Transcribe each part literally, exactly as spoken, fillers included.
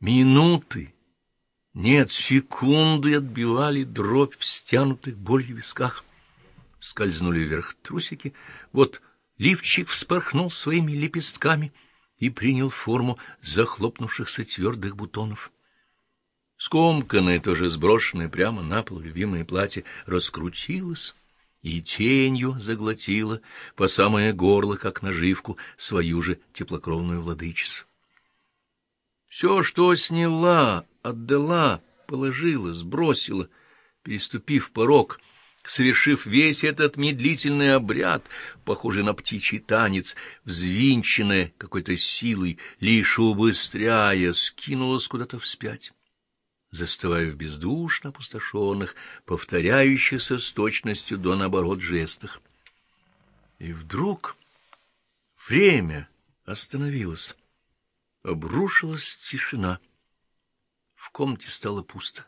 Минуты, нет, секунды отбивали дробь в стянутых болью висках. Скользнули вверх трусики, вот лифчик вспорхнул своими лепестками и принял форму захлопнувшихся твердых бутонов. Скомканное, тоже сброшенное прямо на пол любимое платье раскрутилось и тенью заглотило по самое горло, как наживку, свою же теплокровную владычицу. Все, что сняла, отдала, положила, сбросила, переступив порог, совершив весь этот медлительный обряд, похожий на птичий танец, взвинченная какой-то силой, лишь убыстряя, скинулась куда-то вспять, застывая в бездушно опустошенных, повторяющихся с точностью до наоборот жестах. И вдруг время остановилось, обрушилась тишина. В комнате стало пусто.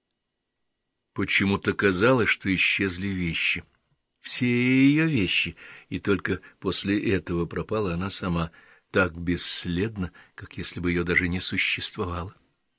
Почему-то казалось, что исчезли вещи. Все ее вещи, и только после этого пропала она сама, так бесследно, как если бы ее даже не существовало.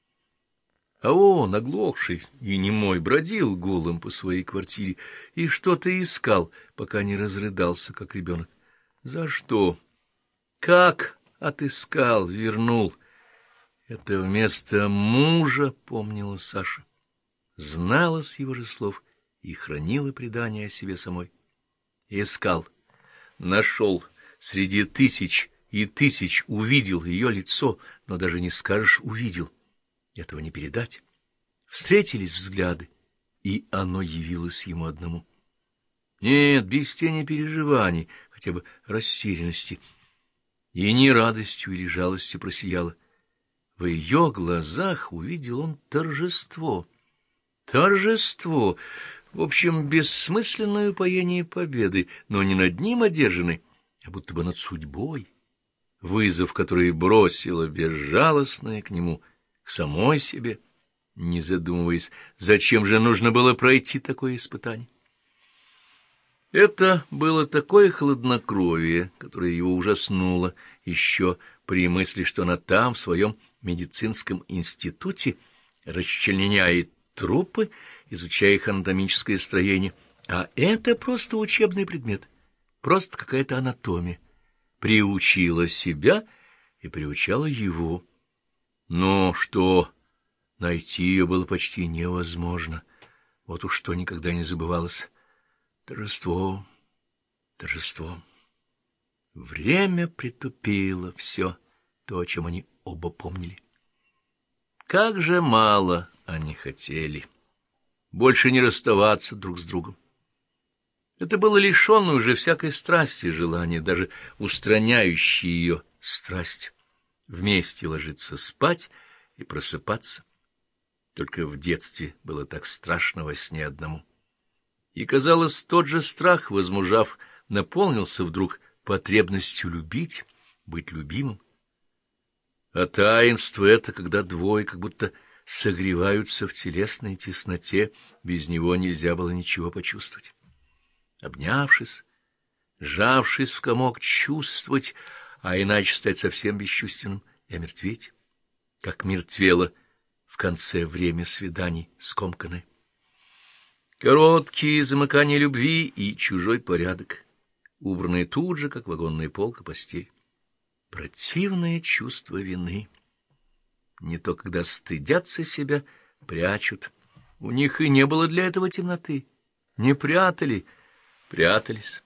А он, оглохший и немой, бродил голым по своей квартире и что-то искал, пока не разрыдался, как ребенок. За что? Как отыскал, вернул? Это вместо мужа, помнила Саша. Знала с его же слов и хранила предание о себе самой. Искал, нашел, среди тысяч и тысяч увидел ее лицо, но даже не скажешь «увидел». Этого не передать. Встретились взгляды, и оно явилось ему одному. Нет, без тени переживаний, хотя бы растерянности, и не радостью или жалостью просияло. В ее глазах увидел он торжество. Торжество, в общем, бессмысленное упоение победы, но не над ним одержанной, а будто бы над судьбой, вызов, который бросила безжалостная к нему, к самой себе, не задумываясь, зачем же нужно было пройти такое испытание. Это было такое хладнокровие, которое его ужаснуло еще при мысли, что она там, в своем медицинском институте, расчленяет трупы, изучая их анатомическое строение, а это просто учебный предмет, просто какая-то анатомия. Приучила себя и приучала его. Но что найти ее было почти невозможно. Вот уж что никогда не забывалось. Торжество, торжество. Время притупило все то, о чем они оба помнили. Как же мало они хотели больше не расставаться друг с другом. Это было лишенное уже всякой страсти желание, даже устраняющее ее страсть. Вместе ложиться спать и просыпаться. Только в детстве было так страшно во сне одному. И, казалось, тот же страх, возмужав, наполнился вдруг потребностью любить, быть любимым. А таинство это, когда двое как будто согреваются в телесной тесноте, без него нельзя было ничего почувствовать. Обнявшись, сжавшись в комок, чувствовать, а иначе стать совсем бесчувственным и омертветь, как мертвело в конце время свиданий скомканное. Короткие замыкания любви и чужой порядок, убранные тут же, как вагонная полка, постель. Противное чувство вины. Не то, когда стыдятся себя, прячут. У них и не было для этого темноты. Не прятали, прятались.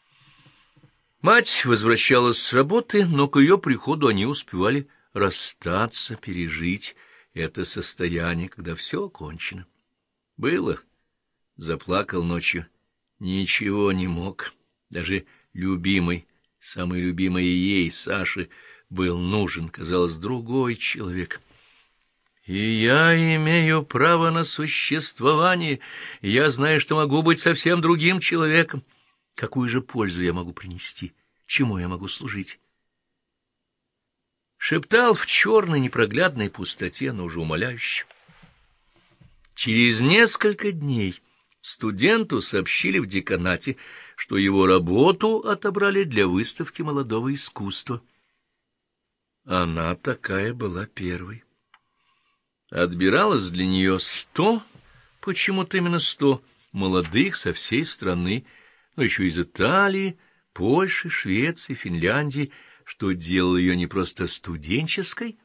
Мать возвращалась с работы, но к ее приходу они успевали расстаться, пережить это состояние, когда все кончено. Было. Заплакал ночью. Ничего не мог. Даже любимый, самый любимый ей, Саше, был нужен, казалось, другой человек. И я имею право на существование, и я знаю, что могу быть совсем другим человеком. Какую же пользу я могу принести? Чему я могу служить? Шептал в черной непроглядной пустоте, но уже умоляюще. Через несколько дней студенту сообщили в деканате, что его работу отобрали для выставки молодого искусства. Она такая была первой. отбиралось для нее сто, почему-то именно сто, молодых со всей страны, но еще из Италии, Польши, Швеции, Финляндии, что делало ее не просто студенческой,